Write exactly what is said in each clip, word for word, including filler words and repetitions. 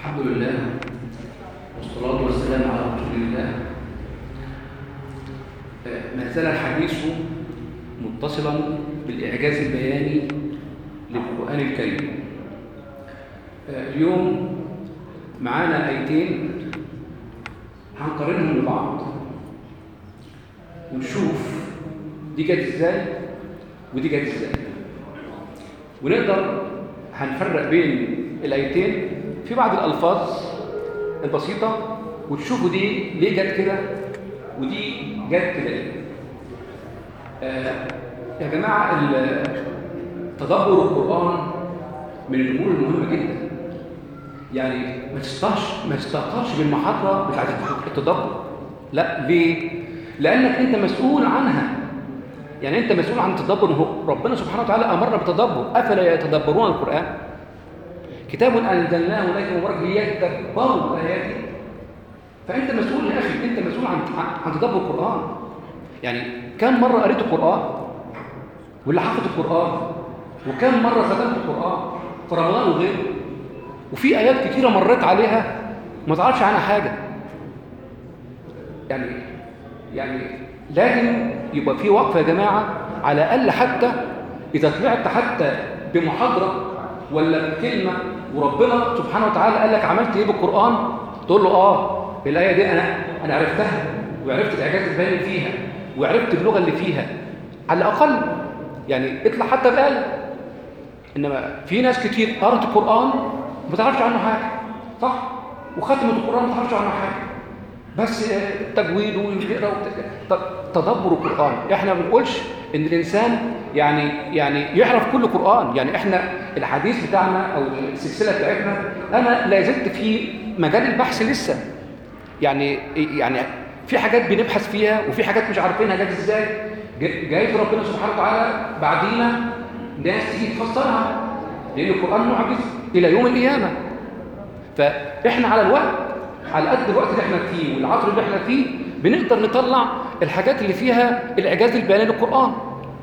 الحمد لله والصلاة والسلام على رسول الله. ما زال الحديث متصلا بالإعجاز البياني للقرآن الكريم. اليوم معانا آيتين هنقارنهم ببعض ونشوف دي جت ازاي ودي جت ازاي، ونقدر هنفرق بين الآيتين في بعض الألفاظ البسيطة وتشوفوا دي ليه جت كده ودي جت كده ليه. آه يا جماعة، تدبر القرآن من الأمور المهمة جدا. يعني ما تستهترش ما تستهترش بالمحاضرة بتاعت التدبر. لا، ليه؟ لأنك أنت مسؤول عنها. يعني أنت مسؤول عن التدبر. ربنا سبحانه وتعالى أمرنا بالتدبر. أفلا يتدبرون القرآن؟ كتاب أنزلناه إليك مبارك ليتدبروا آياته. فأنت مسؤول يا أخي، أنت مسؤول عن عن تدبر القرآن. يعني كم مرة قريت القرآن واللي حفظ القرآن، وكم مرة ختمت القرآن في رمضان وغيره، وفي آيات كتيرة مريت عليها ما تعرفش عنها حاجة. يعني يعني لازم يبقى في وقفة يا جماعة، على الأقل حتى إذا طلعت حتى بمحاضرة ولا بكلمة وربنا سبحانه وتعالى قال لك عملت إيه بالقرآن، تقول له آه الآية دي أنا أنا عرفتها وعرفت الإعجاز البياني فيها وعرفت اللغة اللي فيها على الأقل. يعني اطلع حتى بآية. إنما في ناس كتير قرأت القرآن ما تعرفش عنه حاجة، صح؟ وختمت القرآن ما تعرفش عنه حاجة، بس تجويد ويقرأ. تدبر القرآن، احنا ما بنقولش ان الانسان يعني يعني يعرف كل قرآن. يعني احنا الحديث بتاعنا او السلسلة بتاعتنا انا لا زلت في مجال البحث لسه. يعني يعني في حاجات بنبحث فيها وفي حاجات مش عارفينها جت ازاي. جايز ربنا سبحانه وتعالى بعدينا ناس تيجي تفسرها، لان القرآن معجز الى يوم القيامة. فاحنا على الوقت، على قد الوقت اللي احنا فيه والعصر اللي احنا فيه، بنقدر نطلع الحاجات اللي فيها الإعجاز البياني للقرآن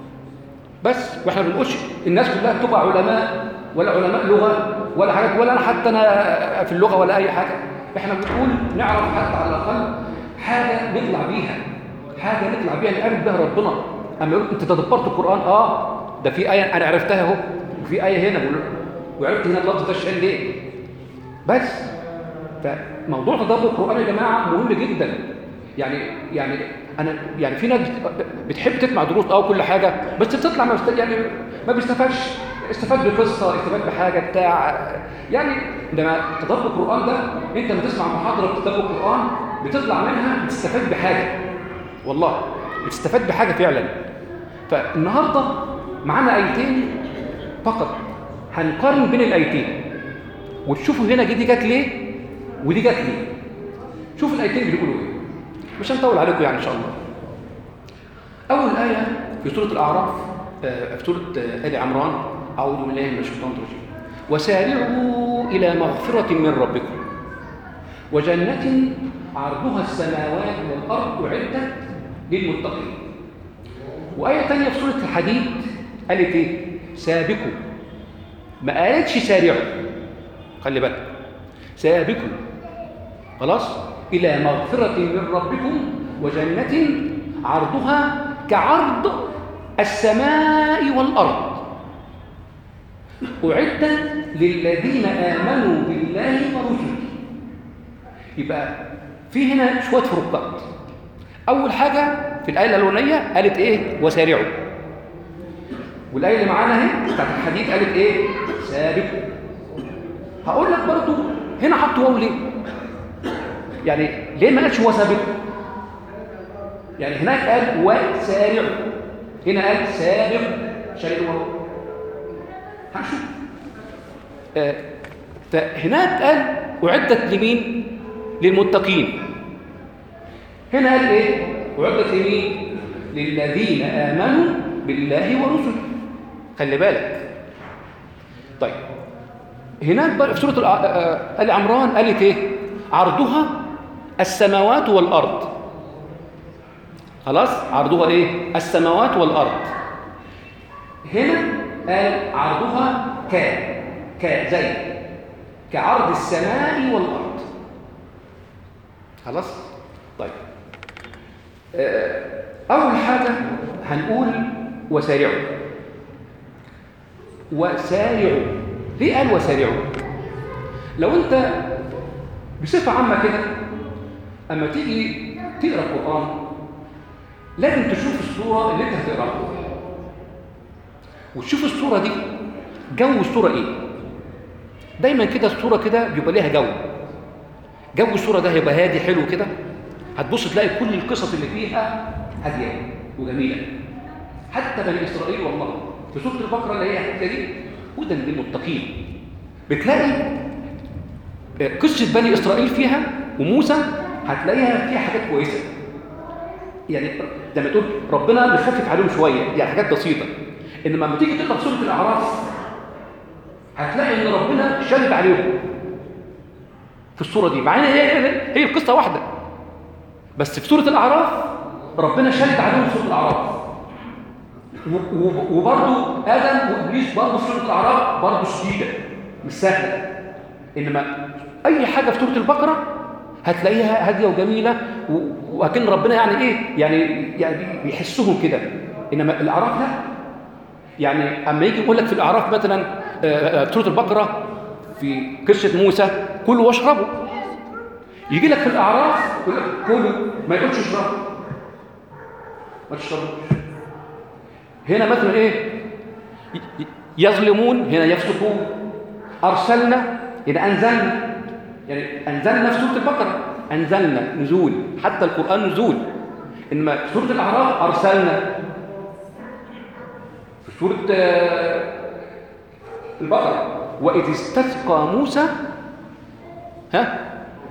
بس. واحنا ما بنقولش الناس كلها تبقى علماء ولا علماء لغة ولا حاجات، ولا انا حتى انا في اللغة ولا اي حاجة. احنا بنقول نعرف حتى على الاقل حاجة نطلع بيها، حاجة نطلع بيها نقابل بها ربنا. اما يقول انت تدبرت القرآن، اه ده في آية انا عرفتها اهو، وفي آية هنا وعرفت هنا اللفظ ده الشيء ليه. بس فموضوع تدبر القرآن يا جماعة مهم جدا. يعني يعني انا يعني في ناس بتحب تسمع دروس اه وكل حاجه، بس بتطلع ما بست... يعني ما بيستفادش. استفاد بقصه، استفاد بحاجه بتاع يعني. لما تدبر القرآن ده، انت لما تسمع محاضره تدبر القرآن بتطلع منها بتستفاد بحاجه، والله بتستفاد بحاجه فعلا. فالنهارده معانا ايتين فقط، هنقارن بين الايتين وتشوفوا هنا دي جت ليه ودي جت ليه. شوفوا الايتين بيقولوا ايه، مش هنطول عليكم يعني ان شاء الله. اول ايه في سوره الاعراف، في سوره ال عمران، اعوذ بالله من الشيطان الرجيم: وسارعوا الى مغفرة من ربكم وجنة عرضها السماوات والارض اعدت للمتقين. وايه ثانيه في سوره الحديد قالت ايه؟ سابقوا. ما قالتش سارعوا، خلي بالك، سابقوا خلاص إلى مغفرة من ربكم وجنة عرضها كعرض السماء والأرض أعدت للذين آمنوا بالله ورسله. يبقى في هنا شوية فروقات. أول حاجة في الآية الأولانية قالت إيه؟ وسارعوا. والآية اللي معانا اهي بتاعت الحديث قالت إيه؟ سابقوا. هقول لك برضو هنا حطوا واو ليه؟ يعني ليه ما قالش وسابقوا؟ يعني هناك قال وسارع، هنا قال سابق شارع الواو. هنشوف. آه فهناك قال أعدت لمين؟ للمتقين. هنا قال إيه؟ أعدت لمين؟ للذين آمنوا بالله ورسله. خلي بالك. طيب هناك بقى في سورة آل عمران قالت إيه؟ عرضها السماوات والأرض. خلاص؟ عرضها إيه؟ السماوات والأرض. هنا قال عرضها ك ك زي كعرض السماء والأرض. خلاص؟ طيب أول حاجة هنقول وسارعوا. وسارعوا ليه قال وسارعوا؟ لو أنت بصفة عامة كده أما تيجي تقرأ القرآن لازم تشوف الصورة اللي أنت هتقرأها، وتشوف الصورة دي جو الصورة إيه. دايما كده الصورة كده بيبقى ليها جو جو الصورة ده هيبقى هادي حلو كده، هتبص تلاقي كل القصص اللي فيها هادية وجميلة. حتى بني إسرائيل والله في سورة البقرة اللي هي هادية دي هدى للمتقين، بتلاقي قصة بني إسرائيل فيها وموسى هتلاقيها فيها حاجات كويسة، يعني لما تقول ربنا بيخفف عليهم شوية يعني حاجات بسيطة. إنما لما تيجي تقرأ سورة الأعراف هتلاقي إن ربنا شدد عليهم في الصورة دي، مع إن هي هي القصة واحدة، بس في سورة الأعراف ربنا شدد عليهم في سورة الأعراف. وبرضه آدم وإبليس برضه في سورة الأعراف برضه شديدة مش سهلة. إنما أي حاجة في سورة البقرة هتلاقيها هادية وجميلة، وأكن ربنا يعني إيه يعني يعني بيحسهم كده. إنما الأعراف لا، يعني أما يجي يقول لك في الأعراف مثلا سورة البقرة في قصة موسى كلوا واشربوا، يجي لك في الأعراف يقول لك كلوا ما يقولش اشربوا ما تشربوش. هنا مثلا إيه يظلمون، هنا يفسقون. أرسلنا هنا أنزلنا، يعني أنزلنا في سورة البقرة أنزلنا نزول، حتى القرآن نزول. إنما في سورة الأعراف أرسلنا. في سورة البقرة وإذ استسقى موسى ها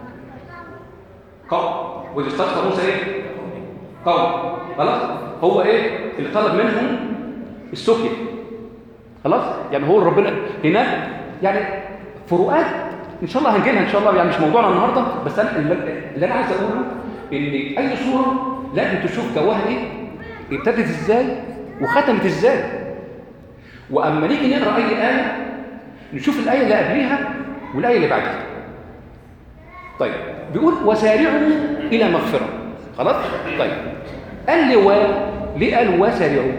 قوم، وإذ استسقى موسى إيه قوم. خلاص هو إيه اللي طلب منهم السقيا. خلاص يعني هو ربنا هناك يعني فروقات ان شاء الله هنجيلها ان شاء الله، يعني مش موضوعنا النهارده. بس انا اللي انا عايز اقوله ان اي صوره لازم تشوف جواها ايه، ابتدت ازاي وختمت ازاي. واما نيجي نقرا اي ايه نشوف الايه اللي قبليها والايه اللي بعدها. طيب بيقول وسارعوا الى مغفره. خلاص طيب قال لي و ليه قال وسارعوا؟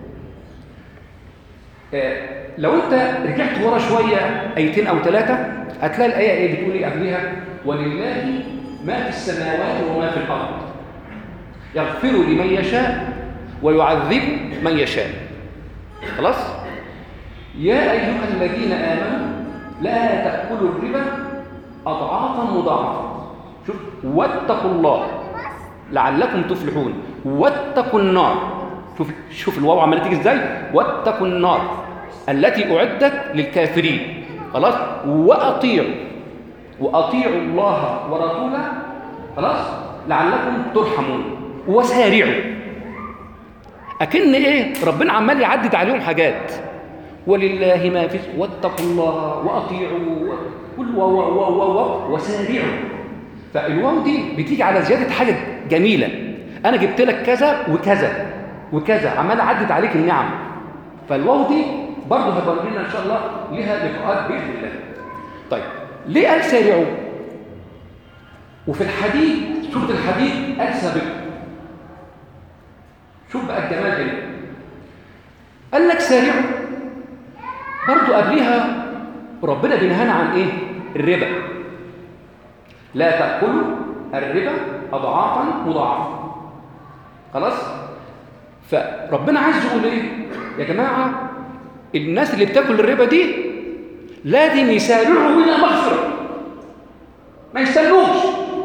آه لو انت رجعت ورا شويه ايتين او ثلاثه هتلاقي الايه ايه بتقول ايه قبلها؟ ولله ما في السماوات وما في الارض يغفر لمن يشاء ويعذب من يشاء. خلاص يا ايها الذين امنوا لا تاكلوا الربا اضعافا مضاعفه. شوف واتقوا الله لعلكم تفلحون. واتقوا النار. شوف شوف الواو عماله تيجي ازاي. واتقوا النار التي اعدت للكافرين. خلاص واطيعوا واطيعوا الله ورسوله. خلاص لعلكم ترحمون. وسارعوا. اكن ايه ربنا عمال يعدد عليهم حاجات. ولله ما في واتقوا الله واطيعوا كل و و و وسارعوا. فالواو دي بتيجي على زياده حاجه جميله. انا جبت لك كذا وكذا وكذا عمال اعدد عليك النعم. فالواو دي برضه هتبقى لنا ان شاء الله لها لقاءات باذن الله. طيب ليه قال سارعوا؟ وفي الحديد سوره الحديد قال سابقوا. شوف بقى الجمال هنا. قال لك سارعوا برضه قبلها ربنا بينهانا عن ايه؟ الربا. لا تاكلوا الربا اضعافا مضاعفه. خلاص؟ فربنا عايز يقول ايه؟ يا جماعه الناس اللي بتاكل الربا دي لازم يسارعوا الى مغفره، ما يستنوش.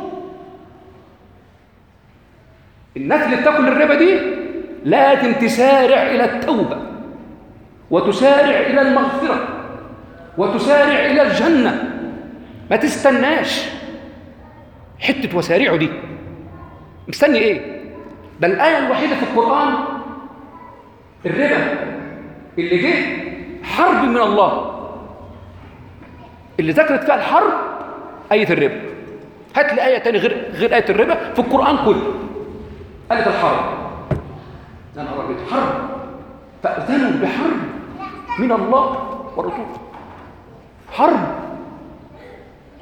الناس اللي بتاكل الربا دي لازم تسارع الى التوبه وتسارع الى المغفره وتسارع الى الجنه، ما تستناش. حته وسارعوا دي مستني ايه؟ ده الايه الوحيده في القران الربا اللي جه حرب من الله، اللي ذكرت فيها الحرب آية الربا. هات لي آية تاني غير غير آية الربا في القرآن كله. قالت الحرب. يا نهار أبيض حرب. فأذنوا بحرب من الله ورسوله. حرب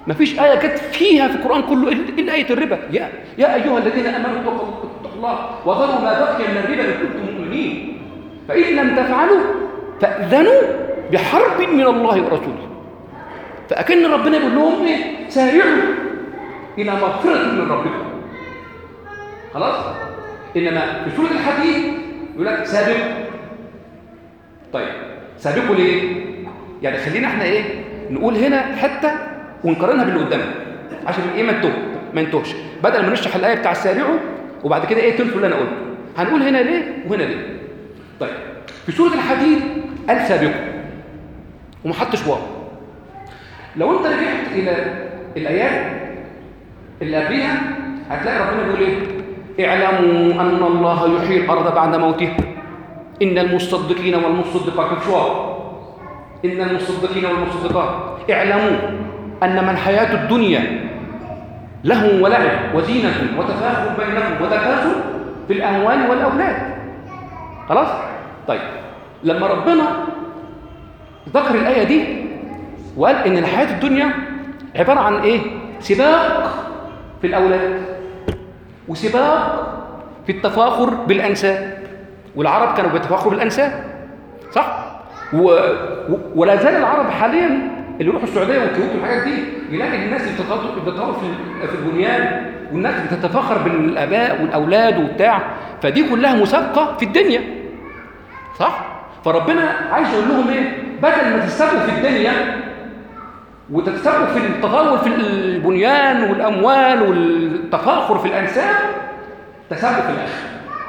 مفيش آية جت فيها في القرآن كله إلا آية الربا. يا يا أيها الذين آمنوا اتقوا الله وذروا ما بقي من الربا إن كنتم مؤمنين فإن لم تفعلوا فأذنوا بحرب من الله ورسوله. فأكن ربنا يقول لهم إيه؟ سارعوا إلى مغفرة من ربكم. خلاص؟ إنما في سورة الحديد يقول لك سابقوا. طيب سابقوا ليه؟ يعني خلينا احنا ايه نقول هنا حتى ونقارنها باللي قدامنا عشان ايه ما نتوه ما نتوهش، بدل ما نشرح الايه بتاع السارعوا وبعد كده ايه تنسوا اللي انا قلته. هنقول هنا ليه وهنا ليه. طيب في سوره الحديد قال سابقوا وما حطش واو. لو انت رجعت الى الايات اللي قبلها هتلاقي ربنا بيقول ايه؟ اعلموا ان الله يحيي الارض بعد موتها ان المصدقين والمصدقات شو إن المصدقين والمصدقات اعلموا أنما الحياة الدنيا لهو ولعب وزينة وتفاخر بينكم وتكاثر في الأموال والأولاد. خلاص؟ طيب لما ربنا ذكر الآية دي وقال إن الحياة الدنيا عبارة عن إيه؟ سباق في الأولاد وسباق في التفاخر بالأنساب، والعرب كانوا بيتفاخروا بالأنساب صح؟ و... و... ولا زال العرب حاليا اللي يروحوا السعوديه والكويت والحاجات دي يلاقي الناس بتتطور في في البنيان والناس بتتفاخر بالاباء والاولاد وبتاع، فدي كلها مسابقه في الدنيا صح؟ فربنا عايز يقول لهم ايه؟ بدل ما تستبقوا في الدنيا وتتسابقوا في التطور في البنيان والاموال والتفاخر في الانساب، تسابقوا في الاخره.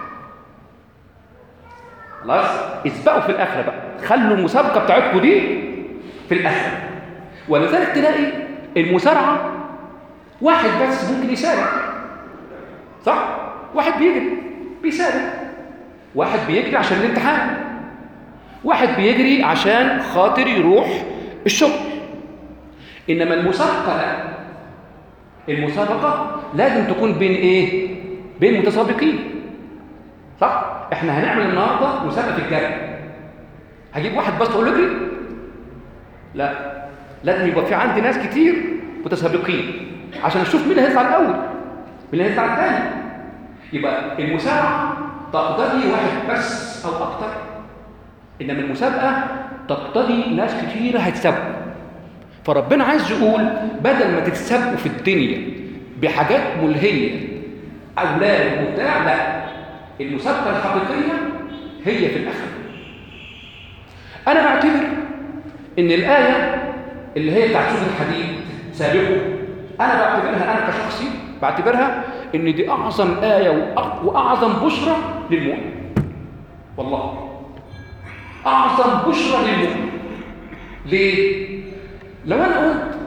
خلاص؟ اسبقوا في الاخره بقى، خلوا المسابقه بتاعتكم دي في الاخره. ولذلك تلاقي المسارعه واحد بس ممكن يسارع صح؟ واحد بيجري بيسارع، واحد بيجري عشان الامتحان، واحد بيجري عشان خاطر يروح الشغل. انما المسابقه لا، المسابقه لازم تكون بين ايه؟ بين متسابقين صح؟ احنا هنعمل النهارده مسابقه في الجري، هجيب واحد بس اقول له اجري؟ لا، لازم يبقى في عندي ناس كتير متسابقين عشان اشوف مين هيطلع الاول مين اللي هيطلع الثاني. يبقى المسابقه تقتضي واحد بس او اكتر، انما المسابقه تقتضي ناس كتير هتسابقوا. فربنا عايز يقول بدل ما تتسابقوا في الدنيا بحاجات ملهيه اولاد وبتاع، لا، المسابقه الحقيقيه هي في الاخره. انا بعتبر ان الايه اللي هي بتاعت سوره الحديد سابقوا، انا بعتبرها انا كشخصي بعتبرها ان دي اعظم ايه واعظم بشرى للمؤمن. والله اعظم بشرى للمؤمن. ليه؟ لو انا قلت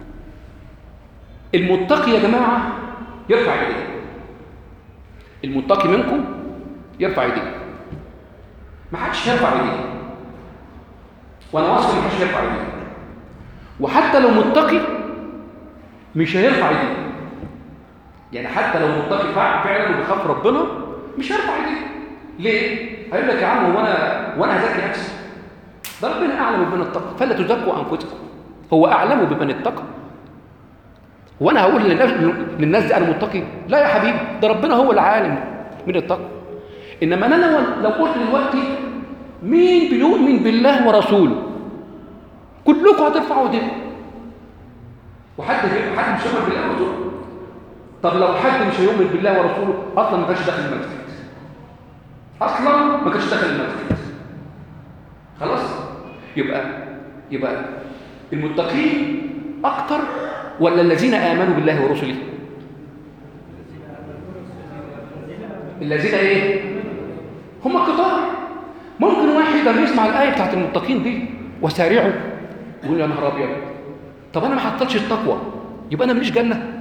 المتقي يا جماعه يرفع ايديه، المتقي منكم يرفع ايديه، ما حدش يرفع ايديه، وانا واثق ان ما حدش يرفع ايديه، وحتى لو متقي مش هيرفع ايديه. يعني حتى لو متقي فعلا وبيخاف ربنا مش هيرفع ايديه. ليه؟ هيقول لك يا عم هو انا وانا هزكي نفسي؟ ده ربنا اعلم بمن اتقى فلا تزكوا انفسكم، هو اعلم بمن اتقى. وانا هقول للناس للناس دي انا متقي؟ لا يا حبيبي، ده ربنا هو العالم من اتقى. انما انا لو قلت دلوقتي مين بيؤمن بالله ورسوله، كلكم هترفعوا ايديكم. وحد حد مش هيؤمن بالله ورسوله؟ طب لو حد مش هيؤمن بالله ورسوله اصلا ما كانش داخل المسجد، اصلا ما كانش داخل المسجد. خلاص؟ يبقى يبقى المتقين اكتر ولا الذين امنوا بالله ورسله؟ الذين ايه؟ هم كتار. ممكن واحد لما يسمع الايه بتاعت المتقين دي وسارعوا يقول يا نهار ابيض، طب انا ما حطيتش التقوى يبقى انا ماليش جنه؟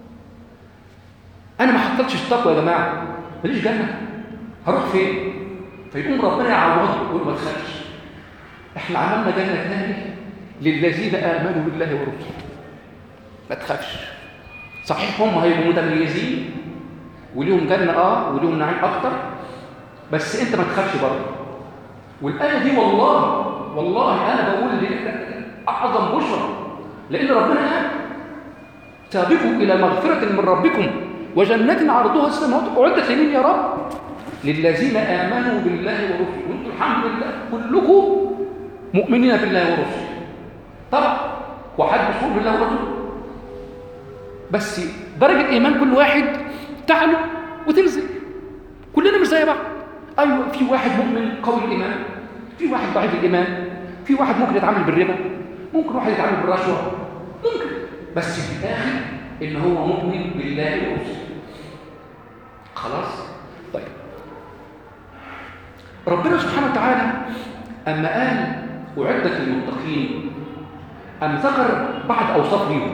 انا ما حطيتش التقوى يا جماعه ماليش جنه، هروح فين؟ فيقوم ربنا يعوضه ويقول ما تخافش، احنا عملنا جنه ثاني للذين امنوا بالله ورسله، ما تخافش. صحيح هم هيبقوا متميزين وليهم جنه اه وليهم نعيم اكتر، بس انت ما تخافش برضه. والايه دي والله والله انا بقول اعظم بشرى، لان ربنا قال سابقوا إلى مغفرة من ربكم وجنة عرضها السماوات أعدت لمين يا رب؟ للذين آمنوا بالله ورسله. وانتم الحمد لله كلكم مؤمنين بالله ورسله. طبعا وحد بصور بالله ورسله، بس درجة إيمان كل واحد تعلو وتنزل، كلنا مش زي بعض. أيوة، في واحد مؤمن قوي الإيمان، في واحد ضعيف الإيمان، في واحد ممكن يتعامل بالربا، ممكن واحد يتعامل بالرشوة، ممكن، بس في الآخر إن هو مؤمن بالله ورسله. خلاص؟ طيب ربنا سبحانه وتعالى أما قال أعدت للمتقين أم ذكر بعض أوصاف ليهم،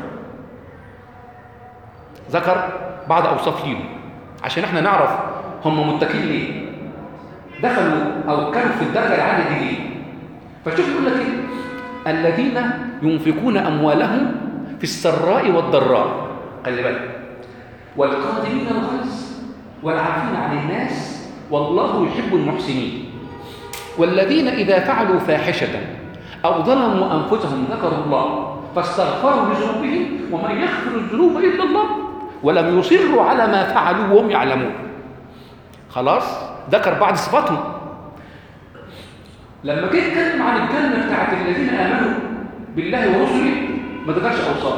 ذكر بعض أوصاف ليهم عشان احنا نعرف هم متقين ليه، دخلوا أو كانوا في الدرجة العالية دي ليه. فشوف يقول لك إيه؟ الذين ينفقون أموالهم في السراء والضراء، خلي بالك، والقادمين الغيظ والعافين عن الناس والله يحب المحسنين، والذين إذا فعلوا فاحشة أو ظلموا أنفسهم ذكروا الله فاستغفروا لذنوبهم ومن يغفر الذنوب إلا الله ولم يصروا على ما فعلوا وهم يعلمون. خلاص؟ ذكر بعض صفاتهم. لما جه يتكلم عن الجنة بتاعت الذين آمنوا بالله ورسله ما ذكرش أوصاف،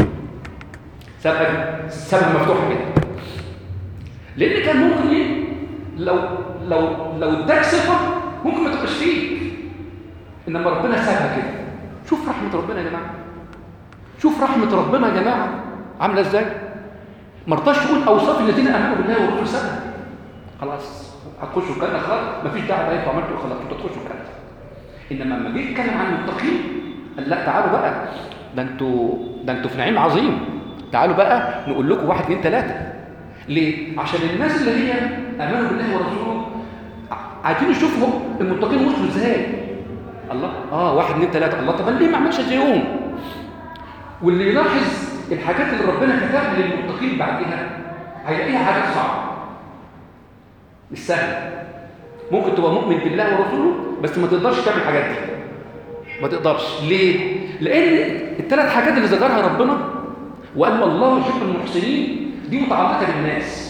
سابها سابها مفتوحة كده، لأن كان ممكن إيه؟ لو لو لو اداك صفة ممكن ما تبقاش فيك، إنما ربنا سابها كده. شوف رحمة ربنا يا جماعة، شوف رحمة ربنا يا جماعة عاملة إزاي. ما رضاش يقول أوصاف الذين آمنوا بالله ورسله، سابها. خلاص هتخشوا الجنة، خلاص مفيش داعي بقى انتوا عملتوا خلاص انتوا تخشوا الجنة. إنما لما جه يتكلم عن المتقين قال لا تعالوا بقى، ده انتوا ده انتوا في نعيم عظيم، تعالوا بقى نقول لكم واحد اثنين ثلاثة. ليه؟ عشان الناس اللي هي آمنوا بالله ورسوله عايزين يشوفوا المتقين وصلوا ازاي. الله اه واحد اثنين ثلاثة، الله طب ليه ما عملش زيهم؟ واللي يلاحظ الحاجات اللي ربنا كتبها للمتقين بعدها هيلاقيها حاجات صعبة مش سهل. ممكن تبقى مؤمن بالله ورسوله بس ما تقدرش تعمل الحاجات دي، ما تقدرش. ليه؟ لأن الثلاث حاجات اللي ذكرها ربنا وقال الله يحب المحسنين دي متعلقة بالناس.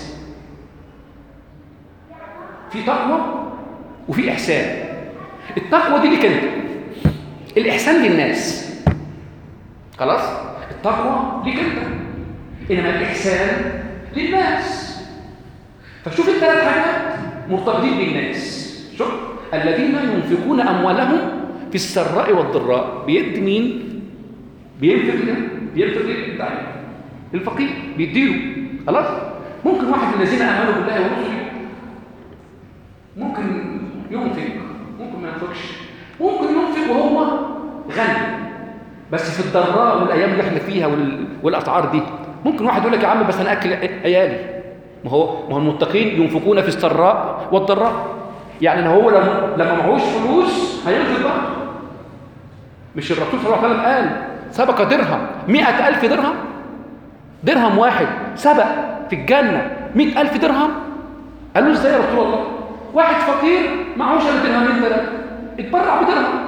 في تقوى وفي إحسان. التقوى دي ليك انت، الإحسان للناس. خلاص؟ التقوى ليك انت، إنما الإحسان للناس. فشوف الثلاث حاجات مرتبطين بالناس. شوف الذين ينفقون أموالهم في السراء والضراء، بيد مين؟ بينفق ليه؟ بينفق ليه؟ الفقير بيديله. خلاص؟ ممكن واحد من الذين آمنوا بالله ورسله ممكن ينفق، ممكن ما ينفقش، ممكن ينفق وهو غني، بس في الضراء والأيام اللي احنا فيها والأسعار دي ممكن واحد يقول لك يا عم بس أنا أكل عيالي. ما هو ما هو المتقين ينفقون في السراء والضراء، يعني هو لما لما معهوش فلوس هينفق بقى. مش الرسول صلى الله عليه وسلم قال سبق درهم مئة ألف درهم؟ درهم واحد سبق في الجنة مئة ألف درهم. قالوا ازاي يا رسول الله؟ واحد فقير معهوش الا درهمين ثلاثة اتبرع بدرهم،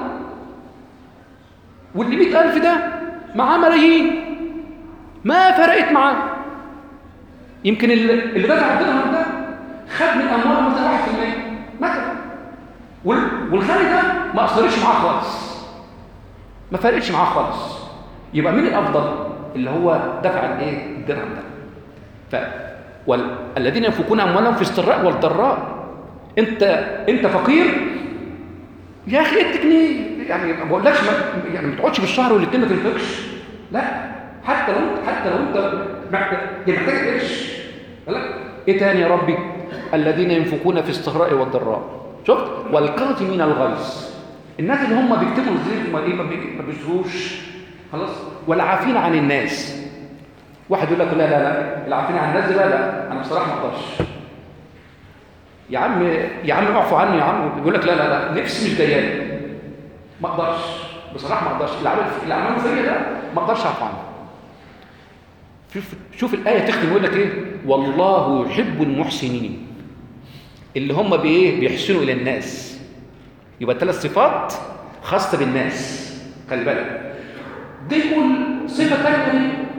واللي مئة ألف ده معاه ملايين ما فرقت معاه. يمكن اللي دفع الدرهم ده خد من امواله مثلا واحد في المية مثلا، والغني ده ما اثرش معاه خالص، ما فرقتش معاه خالص. يبقى مين الافضل؟ اللي هو دفع الايه؟ الدرهم ده. ف والذين ينفقون اموالهم في السراء والضراء. انت انت فقير يا اخي اديك جنيه، يعني ما بقولكش يعني ما تقعدش بالشهر والاثنين ما تنفقش، لا، حتى لو انت حتى لو انت محتاج قرش. ايه تاني يا ربي؟ الذين ينفقون في السراء والضراء. شفت؟ والكاظمين الغيظ، الناس اللي هم بيكتبوا الزيت وما ايه ما بيشروش. خلاص؟ والعافين عن الناس. واحد يقول لك لا لا لا العافين عن الناس لا لا انا بصراحه ما اقدرش. يا عم يا عم اعفوا عني يا عم. يقول لك لا لا لا نفسي مش جايه ما اقدرش بصراحه ما اقدرش، اللي عمل اللي عمله فيا ده ما اقدرش اعفو عنه. شوف شوف الايه تختم يقول لك ايه؟ والله يحب المحسنين، اللي هم بايه؟ بيحسنوا الى الناس. يبقى ثلاث صفات خاصه بالناس، خلي بالك. دي يقول صفه ثانيه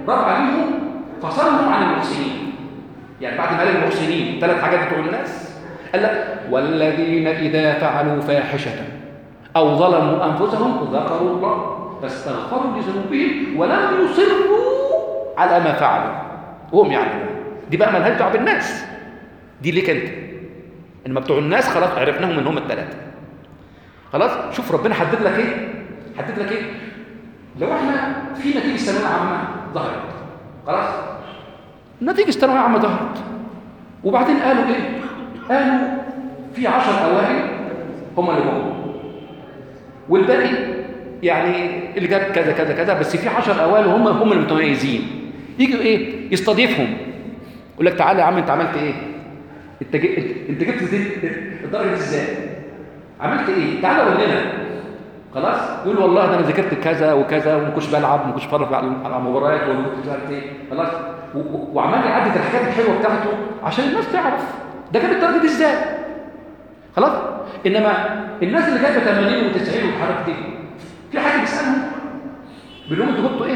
رفع بيهم فصلهم عن المحسنين. يعني بعد ما قال المحسنين ثلاث حاجات بتوع الناس، قال لك والذين إذا فعلوا فاحشة أو ظلموا أنفسهم ذكروا الله فاستغفروا لذنوبهم ولم يصروا على ما فعلوا وهم يعلمون. دي بقى مالهاش دعوه بالناس، دي ليك انت. انما بتوع الناس خلاص عرفناهم ان هم الثلاثه. خلاص شوف ربنا حدد لك ايه؟ حدد لك ايه؟ لو احنا في نتيجه ثانويه عامه ظهرت، خلاص نتيجه الثانويه عامه ظهرت، وبعدين قالوا ايه؟ قالوا في عشر اوائل هم اللي هم، والباقي يعني اللي جاب كذا كذا كذا، بس في عشر اوائل هم هم المتميزين. يجوا ايه؟ يستضيفهم، يقول لك تعالى يا عم انت عملت ايه؟ انت ج... انت جبت دي الدرجه دي ازاي؟ عملت ايه؟ تعالى قول لنا. خلاص يقول والله ده انا ذاكرت كذا وكذا وما كنتش بلعب وما كنتش بتفرج على المباريات ولا كنت مش عارف ايه. خلاص و... و... وعمال يعدد الحاجات الحلوه بتاعته عشان الناس تعرف ده جاب الدرجه دي ازاي. خلاص. انما الناس اللي جايبه ثمانين وتسعين والحركات دي في حد بيسالهم بيقول لهم انتوا جبتوا ايه؟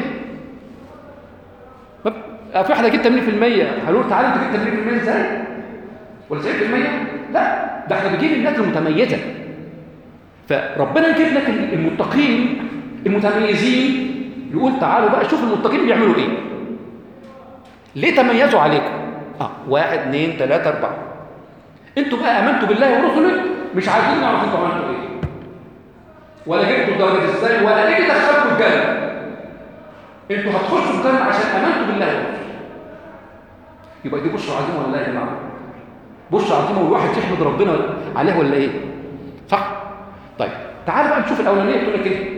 في واحده جبت ثمانين بالمية، هقول تعالى انت جبت ثمانين بالمية ازاي؟ ولا تسعين بالمية؟ لا، ده احنا بنجيب الناس المتميزه. فربنا يجيب لك المتقين المتميزين، يقول تعالوا بقى شوف المتقين بيعملوا ايه. ليه تميزوا عليكم؟ اه واحد اثنين ثلاثة أربعة. انتوا بقى امنتوا بالله ورسله، مش عايزين نعرف انتوا عملتوا ايه. ولا جبتوا الدرجه ازاي، ولا ايه اللي دخلكم الجنه. انتوا هتخشوا الجنه عشان امنتوا بالله ورسله. يبقى دي بشرى عظيمه ولا لا يا جماعه؟ بشرى عظيمه والواحد يحمد ربنا عليها ولا ايه؟ صح؟ طيب تعالوا بقى نشوف الاولانيه بتقول لك ايه؟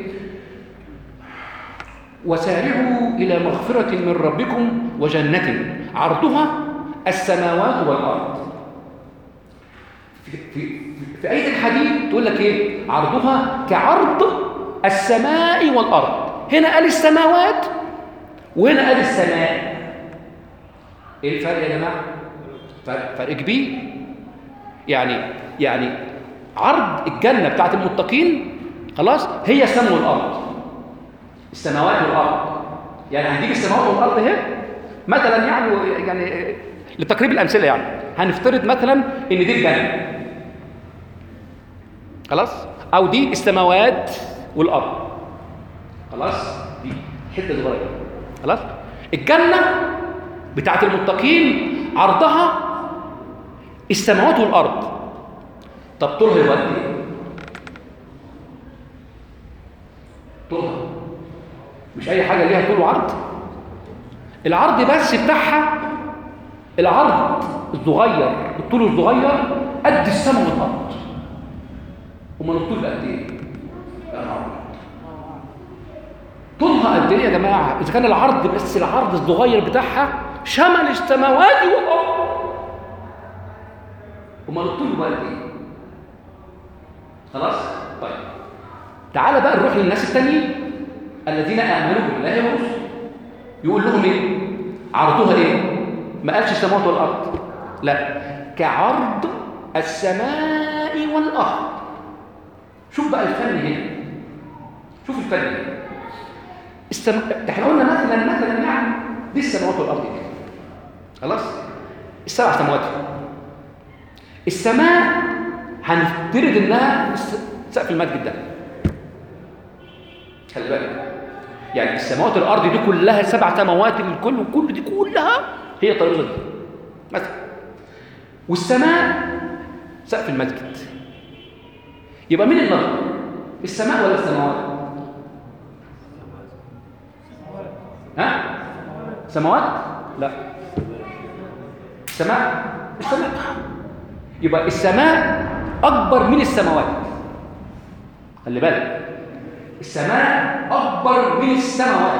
وسارعوا الى مغفره من ربكم وجنه عرضها السماوات والارض. في في في ايه الحديد تقول لك ايه؟ عرضها كعرض السماء والارض. هنا قال السماوات وهنا قال السماء. ايه الفرق يا جماعه؟ فرق فرق كبير. يعني يعني عرض الجنه بتاعت المتقين خلاص هي السماء والارض. السماوات والارض يعني هنجيب السماوات والارض اهي مثلا، يعني يعني لتقريب الامثله، يعني هنفترض مثلا ان دي الجنه خلاص، او دي السماوات والارض خلاص، دي حته صغيره خلاص. الجنه بتاعت المتقين عرضها السماوات والارض. طب طولها يبقى قد ايه؟ طولها مش اي حاجه ليها طول وعرض. العرض بس بتاعها العرض الصغير، الطول الصغير قد السماء والارض. امال الطول قد ايه؟ طولها قد ايه يا جماعه؟ اذا كان العرض بس العرض الصغير بتاعها شمل السماوات والارض، امال الطول بقى قد ايه؟ خلاص. طيب تعال بقى نروح للناس التانيين الذين امنوا بالله ورسله. يقول لهم ايه؟ عرضها ايه؟ ما قالش السماوات والارض، لا، كعرض السماء والارض. شوف بقى الفرق هنا، شوف الفرق هنا. السم... احنا قلنا مثلا مثلا يعني دي السماوات والارض دي خلاص، السبع سماوات. السماء هنفترض انها سقف المسجد ده، خلي بالك، يعني السماوات والارض دي كلها سبع سماوات، الكل وكل دي كلها هي الترابيزه دي مثلا. والسماء سقف المسجد. يبقى مين النهر؟ السماء ولا السماوات؟ ها؟ سماوات؟ لا، السماء السماء. يبقى السماء اكبر من السماوات، خلي بالك، السماء اكبر من السماوات.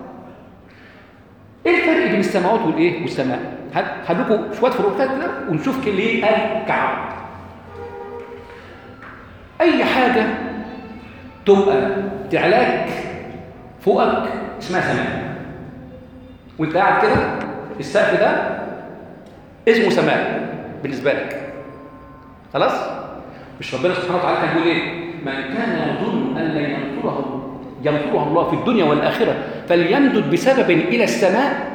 ايه الفرق بين السماوات والايه والسماء؟ هديكم شويه فروقات كده ونشوف ليه قال كعرض. اي حاجه تبقى تعلاك فوقك اسمها سماء، وانت قاعد كده السقف ده اسمه سماء بالنسبه لك خلاص. مش ربنا سبحانه وتعالى كان بيقول ايه؟ من كان يظن ان لن ينصره ينصره الله في الدنيا والاخره فليمدد بسبب إلى السماء،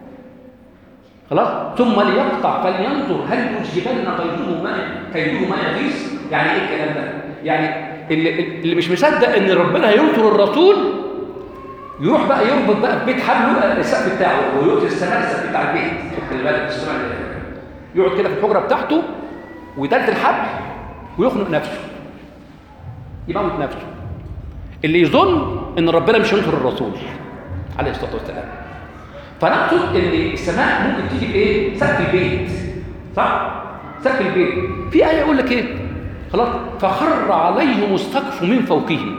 خلاص، ثم ليقطع فلينظر هل يجيبن كيده ما كيده ما يغيث. يعني ايه الكلام ده؟ يعني اللي, اللي مش مصدق ان ربنا هينصر الرسول يروح بقى يربط بقى ببيت حبله السقف بتاعه ويؤتي السماء السقف بتاع البيت. خلي بالك السماء يقعد كده في الحجره بتاعته ويدلت الحبل ويخنق نفسه، يموت نفسه، اللي يظن ان ربنا مش هينصر الرسول عليه الصلاه والسلام. فنقصد ان السماء ممكن تيجي بايه؟ سقف البيت، صح؟ سقف البيت. في ايه يقول لك ايه؟ خلاص، فخر عليهم السقف من فوقهم،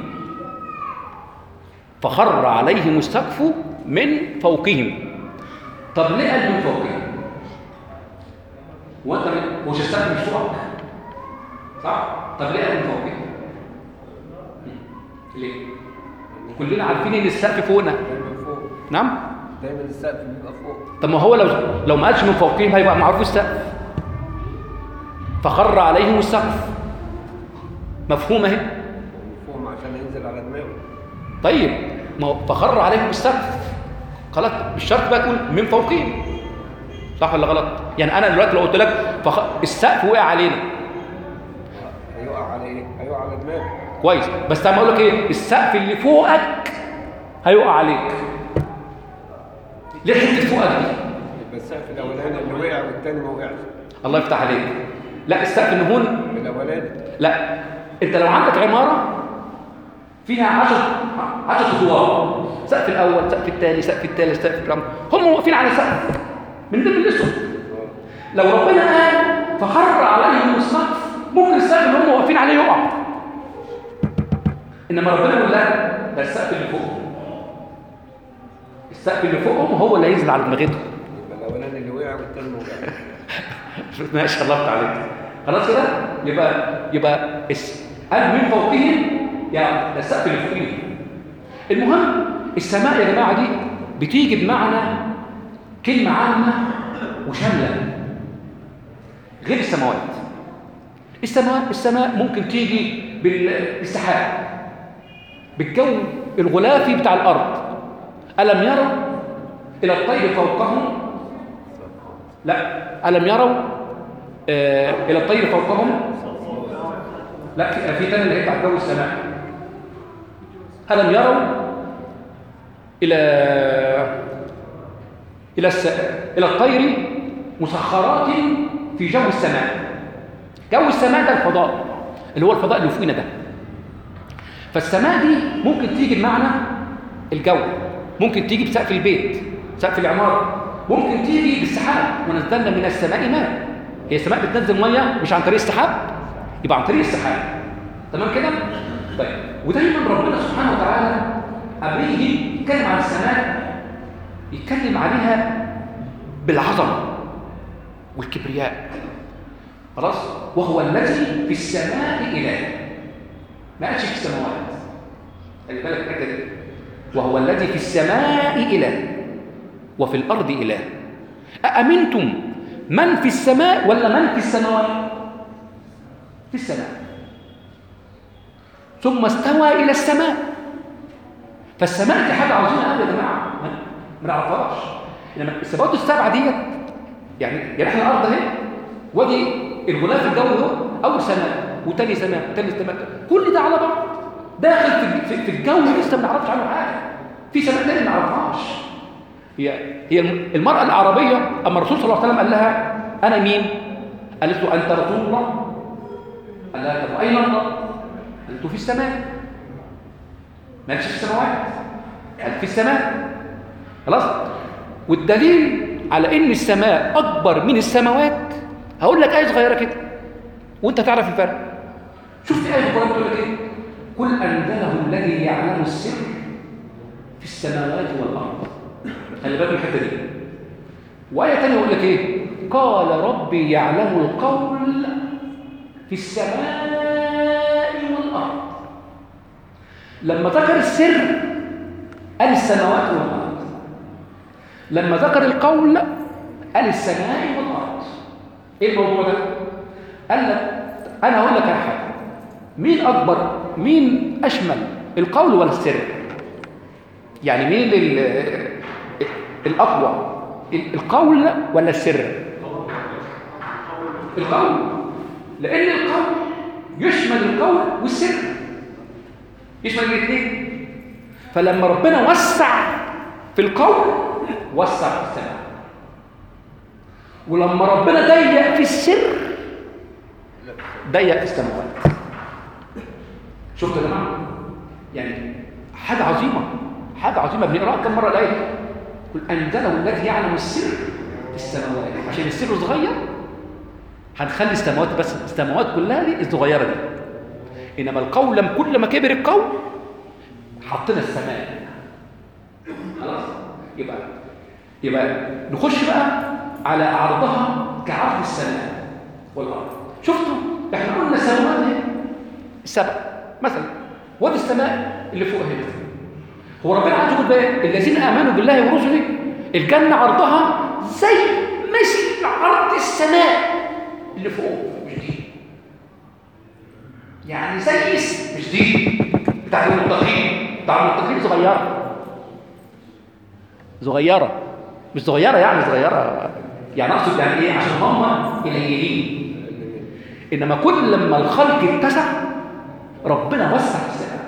فخر عليهم السقف من فوقهم. طب ليه قال من فوقهم؟ وانت مش السقف مش فوقك، صح؟ طب ليه قال من فوقهم؟ ليه؟ كلنا عارفين ان السقف فوقنا. نعم؟ دايما السقف بيبقى فوق. طب ما هو لو لو ما قالش من فوقهم هيبقى معروف السقف. فخر عليهم السقف، مفهوم اهي؟ مفهوم عشان ينزل على دماغه. طيب ما هو فخر عليهم السقف، خلاص مش شرط بقى تقول من فوقهم، صح ولا غلط؟ يعني انا دلوقتي لو قلت لك فخ... السقف وقع علينا، هيقع على ايه؟ هيقع على دماغك. كويس، بس انا بقول لك ايه؟ السقف اللي فوقك هيقع عليك. ليه حته فوقك دي؟ يبقى السقف الاولاني اللي وقع والثاني ما وقعش. الله يفتح عليك. لا السقف اللي هون الاولاني. لا، انت لو عندك عماره فيها عشرة عشرة ادوار، سقف الاول، سقف الثاني، سقف الثالث، سقف الرابع، هم واقفين على سقف من ضمن الاسود. لو ربنا قال فخر عليهم السقف، ممكن السقف اللي هم واقفين عليه يقع، انما ربنا يقول لا، ده السقف اللي فوقهم، السقف اللي فوقهم هو اللي هينزل على دماغتهم. يبقى الاولاني اللي وقع والثاني ما وقعش. ما شاء الله تعالى. خلاص كده يبقى يبقى قال من فوقهم، يعني ده السقف اللي فوقهم. المهم السماء يا جماعه دي بتيجي بمعنى كلمه عامه وشامله غير السماوات. السماء السماء ممكن تيجي بالسحاب، بالجو الغلافي بتاع الارض. الم يروا الى الطير فوقهم؟ لا، الم يروا آه الى الطير فوقهم؟ لا، في في ثاني اللي هي بتاع جو السماء. الم يروا الى الى الس... الى الطير مسخرات في جو السماء. جو السماء ده الفضاء، اللي هو الفضاء اللي فوقنا ده. فالسماء دي ممكن تيجي بمعنى الجو، ممكن تيجي بسقف البيت، سقف العماره، ممكن تيجي بالسحاب. ونزلنا من السماء ماء. هي السماء بتنزل ميه مش عن طريق السحاب، يبقى عن طريق السحاب. تمام كده؟ طيب، ودايما ربنا سبحانه وتعالى قبل يجي يتكلم عن السماء يتكلم عليها بالعظمه والكبرياء. خلاص؟ وهو الذي في السماء إله. ما قالش في السماوات. خلي بالك الحته دي. وهو الذي في السماء إله وفي الأرض إله. أأمنتم من في السماء ولا من في السماوات؟ في السماء. ثم استوى إلى السماء. فالسماء دي حاجة عظيمة قوي يا جماعة، ما نعرفهاش. إنما السماوات السبعة ديت يعني يعني احنا الأرض اهي، ودي الغلاف الجوي ده أول سماء وتاني سماء وتالت سماء، كل ده على بعض داخل في في الجو لسه ما نعرفش عنه حاجة. في سماء تانية ما نعرفهاش. هي هي المرأة العربية أما الرسول صلى الله عليه وسلم قال لها أنا مين؟ قالت له أنت رسول الله. قال لها طب أين الله؟ قالت له في السماء. ما قالش في السماوات، قال في السماء. خلاص؟ والدليل على إن السماء أكبر من السماوات هقول لك آية صغيرة كده وأنت تعرف الفرق. شفت آية القرآن بتقول لك إيه؟ قل أنزله الذي يعلم السر في السماوات والأرض. خلي بالك من الحته دي. وآية تانية يقول لك ايه؟ قال ربي يعلم القول في السماء والأرض. لما ذكر السر قال السماوات والأرض، لما ذكر القول قال السماء والأرض. ايه الموضوع ده؟ قال لك انا هقول لك على حاجه، مين اكبر، مين اشمل، القول ولا السر؟ يعني مين ال- الأقوى، القول ولا السر؟ القول، لأن القول يشمل القول والسر، يشمل الاثنين. فلما ربنا وسع في القول وسع في السماء، ولما ربنا ضيق في السر ضيق في السماوات. شفتوا يا جماعه؟ يعني حاجه عظيمه، حاجه عظيمه. بنقراها كم مره الايه؟ قل انزله الذي يعلم السر في السماوات. عشان السر صغير هنخلي السماوات، بس السماوات كلها دي الصغيره دي. انما القول لما كل ما كبر القول حطينا السماء. خلاص؟ يبقى يبقى نخش بقى على عرضها كعرض السماء والارض. شفتوا؟ احنا قلنا السماوات هي السبع مثلا، وادي السماء اللي فوق هنا. هو ربنا عايز يقول بقى الذين امنوا بالله ورسله الجنه عرضها زي مثل عرض السماء اللي فوق، مش دي يعني زي مش دي بتاعت المتقين. بتاع المتقين صغيره صغيره مش صغيره يعني صغيره يعني اقصد يعني ايه، عشان هم قليلين. انما كل لما الخلق اتسع ربنا وسع السماء.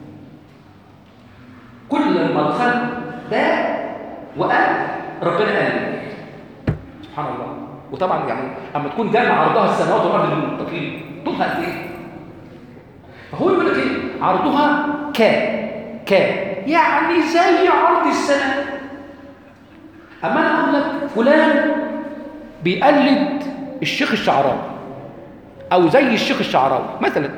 كل لما الخلق ده وقال ربنا قال سبحان الله. وطبعا يعني اما تكون جنه عرضها السماوات والارض للمتقين طولها قد ايه؟ فهو يقول لك ايه؟ عرضها ك ك يعني زي عرض السماء. اما انا اقول لك فلان بيقلد الشيخ الشعراوي او زي الشيخ الشعراوي مثلا،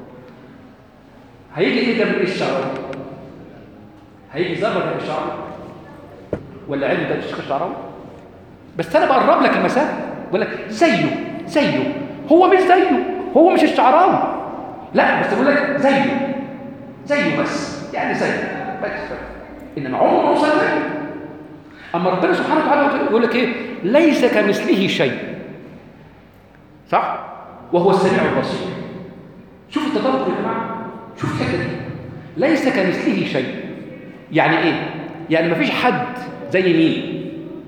هيجي ايه ده من الشعراوي؟ هيجي زبر ده الشعراوي ولا علم ده الشيخ الشعراوي؟ بس انا بقرب لك المسافه، بقول لك زيه زيه. هو مش زيه، هو مش الشعراوي، لا، بس بقول لك زيه زيه بس، يعني زيه بس. انما عمره ما وصل زيه. اما ربنا سبحانه وتعالى يقول لك ايه؟ ليس كمثله شيء، صح؟ وهو السميع البصير. شوف التدبر يا جماعه، شوف الحته دي. ليس كمثله شيء يعني ايه؟ يعني مفيش حد زي مين؟